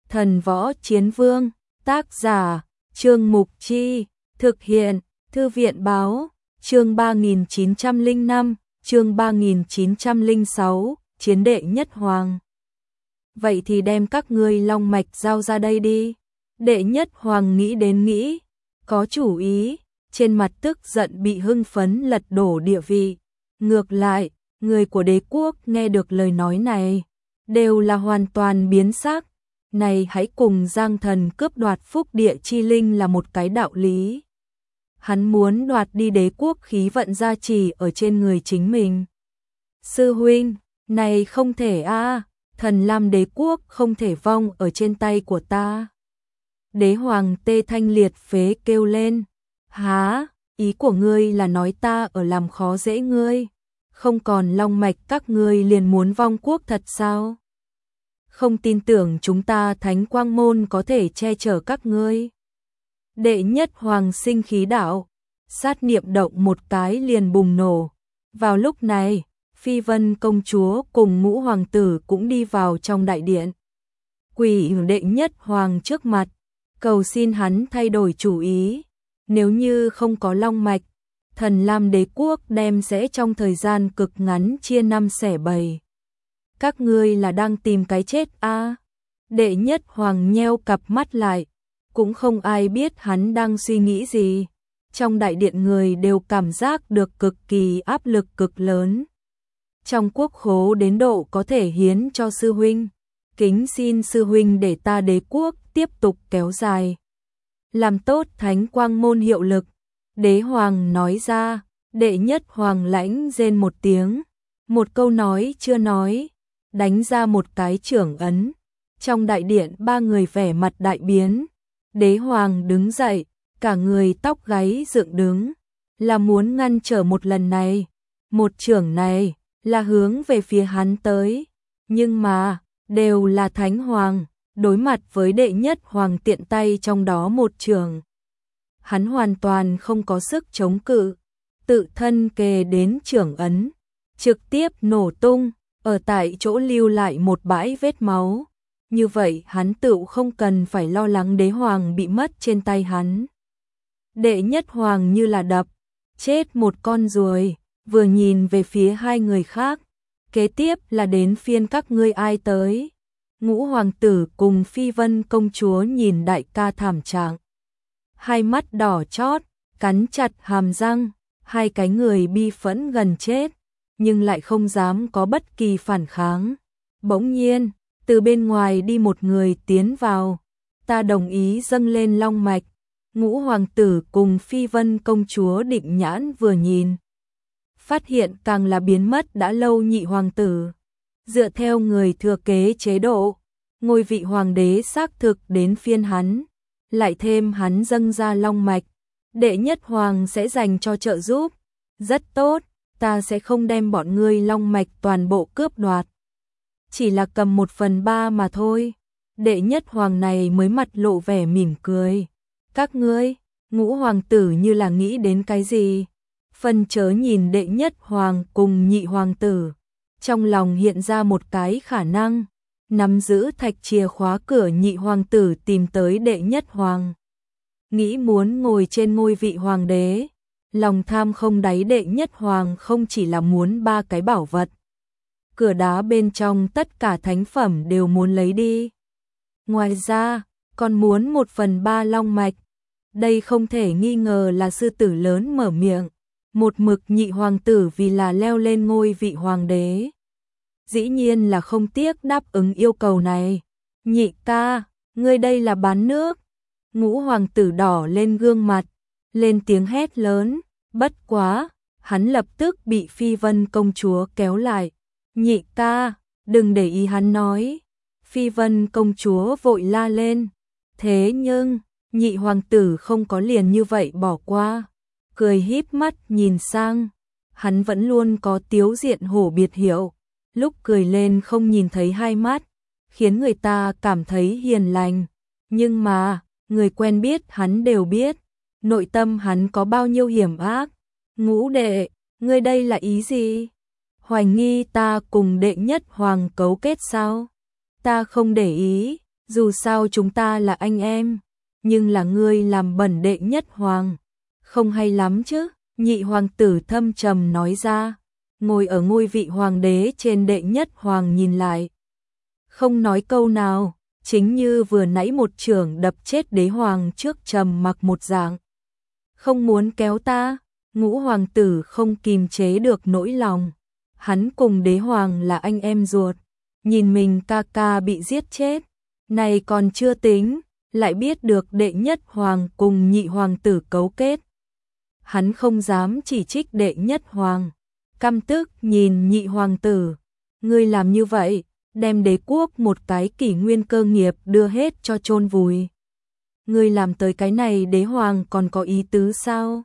Thần Võ Chiến Vương, tác giả, Trương Mục Chi, thực hiện, Thư viện Báo, chương 3905, chương 3906, Chiến Đệ Nhất Hoàng. Vậy thì đem các ngươi long mạch giao ra đây đi. Đệ Nhất Hoàng nghĩ đến nghĩ, có chủ ý, trên mặt tức giận bị hưng phấn lật đổ địa vị. Ngược lại, người của đế quốc nghe được lời nói này, đều là hoàn toàn biến sắc. Này hãy cùng Giang Thần cướp đoạt phúc địa chi linh là một cái đạo lý. Hắn muốn đoạt đi đế quốc khí vận gia trì ở trên người chính mình. Sư huynh, này không thể a, Thần Lam đế quốc không thể vong ở trên tay của ta. Đế hoàng tê thanh liệt phế kêu lên. Há, ý của ngươi là nói ta ở làm khó dễ ngươi, không còn long mạch các ngươi liền muốn vong quốc thật sao? Không tin tưởng chúng ta Thánh Quang Môn có thể che chở các ngươi. Đệ Nhất Hoàng sinh khí đạo, sát niệm động một cái liền bùng nổ. Vào lúc này, Phi Vân công chúa cùng Ngũ hoàng tử cũng đi vào trong đại điện. Quỳ Đệ Nhất Hoàng trước mặt, cầu xin hắn thay đổi chủ ý. Nếu như không có long mạch, Thần Lam đế quốc đem sẽ trong thời gian cực ngắn chia năm xẻ bảy. Các ngươi là đang tìm cái chết a? Đệ Nhất Hoàng nheo cặp mắt lại, cũng không ai biết hắn đang suy nghĩ gì. Trong đại điện người đều cảm giác được cực kỳ áp lực cực lớn. Trong quốc khố đến độ có thể hiến cho sư huynh, kính xin sư huynh để ta đế quốc tiếp tục kéo dài. Làm tốt Thánh Quang Môn hiệu lực, đế hoàng nói ra. Đệ Nhất Hoàng lãnh rên một tiếng, một câu nói chưa nói, đánh ra một cái chưởng ấn. Trong đại điện ba người vẻ mặt đại biến. Đế hoàng đứng dậy, cả người tóc gáy dựng đứng, là muốn ngăn trở một lần này. Một chưởng này là hướng về phía hắn tới, nhưng mà đều là Thánh Hoàng, đối mặt với Đệ Nhất Hoàng tiện tay trong đó một chưởng, hắn hoàn toàn không có sức chống cự, tự thân kề đến chưởng ấn, trực tiếp nổ tung, ở tại chỗ lưu lại một bãi vết máu. Như vậy hắn tự không cần phải lo lắng đế hoàng bị mất trên tay hắn. Đệ Nhất Hoàng như là đập chết một con ruồi, vừa nhìn về phía hai người khác. Kế tiếp là đến phiên các ngươi ai tới. Ngũ hoàng tử cùng Phi Vân công chúa nhìn đại ca thảm trạng, hai mắt đỏ chót, cắn chặt hàm răng, hai cái người bi phẫn gần chết, nhưng lại không dám có bất kỳ phản kháng. Bỗng nhiên, từ bên ngoài đi một người tiến vào. Ta đồng ý dâng lên long mạch. Ngũ hoàng tử cùng Phi Vân công chúa định nhãn vừa nhìn, phát hiện càng là biến mất đã lâu nhị hoàng tử. Dựa theo người thừa kế chế độ, ngôi vị hoàng đế xác thực đến phiên hắn, lại thêm hắn dâng ra long mạch, Đệ Nhất Hoàng sẽ dành cho trợ giúp. Rất tốt, ta sẽ không đem bọn ngươi long mạch toàn bộ cướp đoạt, chỉ là cầm 1/3 mà thôi. Đệ Nhất Hoàng này mới mặt lộ vẻ mỉm cười. Các ngươi, Ngũ hoàng tử như là nghĩ đến cái gì, phân chớ nhìn Đệ Nhất Hoàng cùng nhị hoàng tử, trong lòng hiện ra một cái khả năng, nắm giữ thạch chìa khóa cửa nhị hoàng tử tìm tới Đệ Nhất Hoàng, nghĩ muốn ngồi trên ngôi vị hoàng đế. Lòng tham không đáy Đệ Nhất Hoàng không chỉ là muốn 3 cái bảo vật, cửa đá bên trong tất cả thánh phẩm đều muốn lấy đi. Ngoài ra, còn muốn 1/3 long mạch. Đây không thể nghi ngờ là sư tử lớn mở miệng. Một mực nhị hoàng tử vì là leo lên ngôi vị hoàng đế, dĩ nhiên là không tiếc đáp ứng yêu cầu này. Nhị ca, ngươi đây là bán nước. Ngũ hoàng tử đỏ lên gương mặt, lên tiếng hét lớn. Bất quá, hắn lập tức bị Phi Vân công chúa kéo lại. Nhị ca, đừng để ý hắn nói. Phi Vân công chúa vội la lên. Thế nhưng, nhị hoàng tử không có liền như vậy bỏ qua. Cười híp mắt nhìn sang, hắn vẫn luôn có tiếu diện hổ biệt hiệu, lúc cười lên không nhìn thấy hai mắt, khiến người ta cảm thấy hiền lành. Nhưng mà, người quen biết hắn đều biết, nội tâm hắn có bao nhiêu hiểm ác. Ngũ đệ, ngươi đây là ý gì? Hoài nghi ta cùng Đệ Nhất Hoàng cấu kết sao? Ta không để ý, Dù sao chúng ta là anh em, nhưng là ngươi làm bẩn đệ nhất hoàng, không hay lắm chứ, nhị hoàng tử thâm trầm nói ra, ngồi ở ngôi vị hoàng đế trên đệ nhất hoàng nhìn lại. Không nói câu nào, chính như vừa nãy một chưởng đập chết đế hoàng trước trầm mặc một dạng. Không muốn kéo ta, ngũ hoàng tử không kìm chế được nỗi lòng. Hắn cùng đế hoàng là anh em ruột, nhìn mình ca ca bị giết chết, này còn chưa tính, lại biết được đệ nhất hoàng cùng nhị hoàng tử cấu kết. Hắn không dám chỉ trích đệ nhất hoàng, căm tức nhìn nhị hoàng tử, ngươi làm như vậy, đem đế quốc một cái kỷ nguyên cơ nghiệp đưa hết cho chôn vùi. Ngươi làm tới cái này đế hoàng còn có ý tứ sao?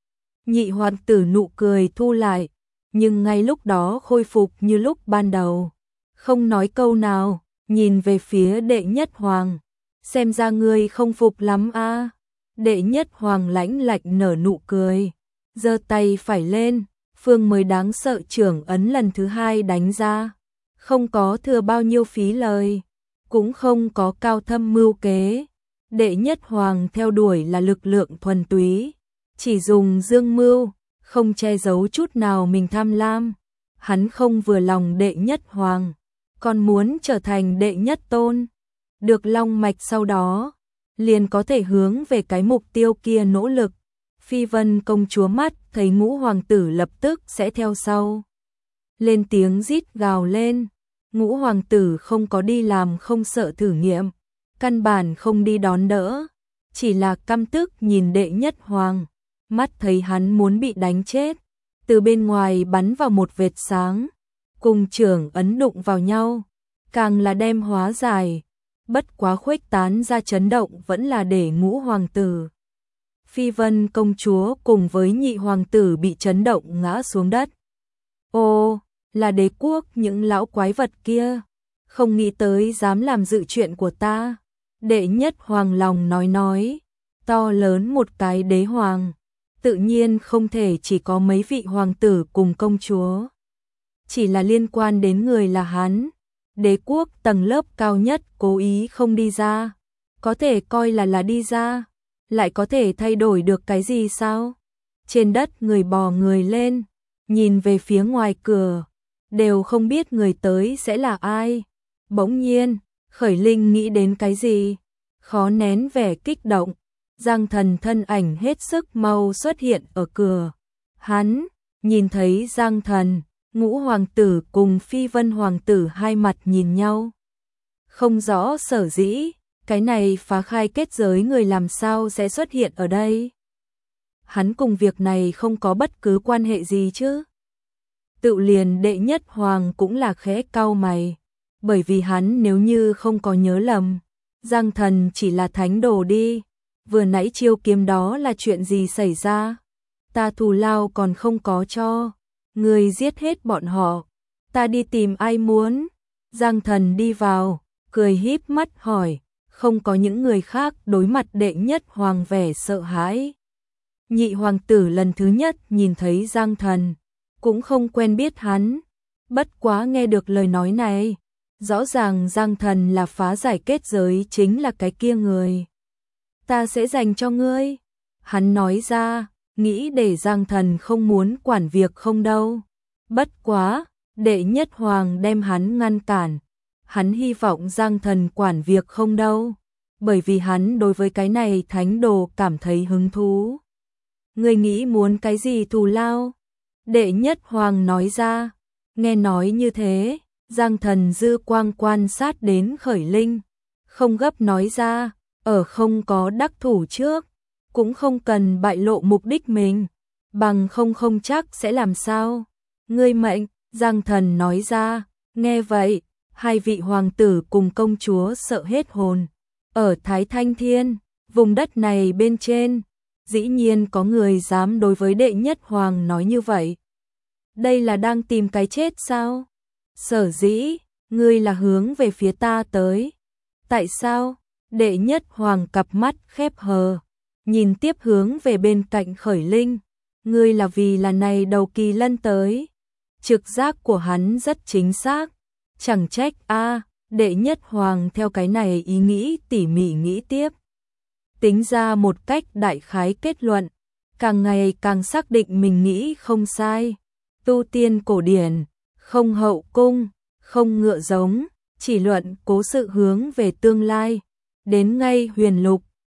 Nhị hoàng tử nụ cười thu lại, nhưng ngay lúc đó khôi phục như lúc ban đầu. Không nói câu nào, nhìn về phía đệ nhất hoàng. Xem ra ngươi không phục lắm a. Đệ nhất hoàng lãnh lạnh nở nụ cười, giơ tay phải lên, phương mới đáng sợ trưởng ấn lần thứ hai đánh ra. Không có thừa bao nhiêu phí lời, cũng không có cao thâm mưu kế. Đệ nhất hoàng theo đuổi là lực lượng thuần túy, chỉ dùng dương mưu, không che giấu chút nào mình tham lam. Hắn không vừa lòng đệ nhất hoàng, còn muốn trở thành đệ nhất tôn. Được long mạch sau đó, liền có thể hướng về cái mục tiêu kia nỗ lực. Phi Vân công chúa mắt thấy ngũ hoàng tử lập tức sẽ theo sau. Lên tiếng rít gào lên, ngũ hoàng tử không có đi làm không sợ thử nghiệm, căn bản không đi đón đỡ, chỉ là căm tức nhìn đệ nhất hoàng, mắt thấy hắn muốn bị đánh chết, từ bên ngoài bắn vào một vệt sáng, cùng trưởng ấn đụng vào nhau, càng là đem hóa giải, bất quá khuếch tán ra chấn động vẫn là để ngũ hoàng tử. Phi Vân công chúa cùng với nhị hoàng tử bị chấn động ngã xuống đất. Ô, là đế quốc những lão quái vật kia, không nghĩ tới dám làm dự chuyện của ta. Đệ nhất hoàng lòng nói, to lớn một cái đế hoàng, tự nhiên không thể chỉ có mấy vị hoàng tử cùng công chúa. Chỉ là liên quan đến người là hắn, đế quốc tầng lớp cao nhất cố ý không đi ra, có thể coi là đi ra, lại có thể thay đổi được cái gì sao? Trên đất người bò người lên, nhìn về phía ngoài cửa, đều không biết người tới sẽ là ai. Bỗng nhiên, Khởi Linh nghĩ đến cái gì, khó nén vẻ kích động. Giang Thần thân ảnh hết sức mau xuất hiện ở cửa. Hắn nhìn thấy Giang Thần, ngũ hoàng tử cùng Phi Vân hoàng tử hai mặt nhìn nhau. Không rõ sở dĩ, cái này phá khai kết giới người làm sao sẽ xuất hiện ở đây. Hắn cùng việc này không có bất cứ quan hệ gì chứ. Tự liền đệ nhất hoàng cũng là khẽ cau mày, bởi vì hắn nếu như không có nhớ lầm, Giang Thần chỉ là thánh đồ đi. Vừa nãy chiêu kiếm đó là chuyện gì xảy ra? Ta thù lao còn không có cho, người giết hết bọn họ, ta đi tìm ai muốn? Giang Thần đi vào, cười híp mắt hỏi, không có những người khác đối mặt đệ nhất hoàng vẻ sợ hãi. Nhị hoàng tử lần thứ nhất nhìn thấy Giang Thần, cũng không quen biết hắn, bất quá nghe được lời nói này, rõ ràng Giang Thần là phá giải kết giới chính là cái kia người. Ta sẽ dành cho ngươi. Hắn nói ra, nghĩ để Giang Thần không muốn quản việc không đâu. Bất quá, đệ nhất hoàng đem hắn ngăn cản. Hắn hy vọng Giang Thần quản việc không đâu, bởi vì hắn đối với cái này thánh đồ cảm thấy hứng thú. Ngươi nghĩ muốn cái gì thù lao? Đệ nhất hoàng nói ra. Nghe nói như thế, Giang Thần dư quang quan sát đến Khởi Linh, không gấp nói ra. Ở không có đắc thủ trước, cũng không cần bại lộ mục đích mình, bằng không chắc sẽ làm sao. Ngươi mệnh, Giang Thần nói ra, nghe vậy, hai vị hoàng tử cùng công chúa sợ hết hồn. Ở Thái Thanh Thiên, vùng đất này bên trên, dĩ nhiên có người dám đối với đệ nhất hoàng nói như vậy. Đây là đang tìm cái chết sao? Sở dĩ, ngươi là hướng về phía ta tới. Tại sao? Đệ nhất hoàng cặp mắt khép hờ, nhìn tiếp hướng về bên cạnh Khởi Linh. Ngươi là vì là này đầu kỳ lân tới. Trực giác của hắn rất chính xác. Chẳng trách Đệ nhất hoàng theo cái này ý nghĩ tỉ mỉ nghĩ tiếp. Tính ra một cách đại khái kết luận, càng ngày càng xác định mình nghĩ không sai. Tu tiên cổ điển, không hậu cung, không ngựa giống, chỉ luận cố sự hướng về tương lai. Đến ngay huyền lục,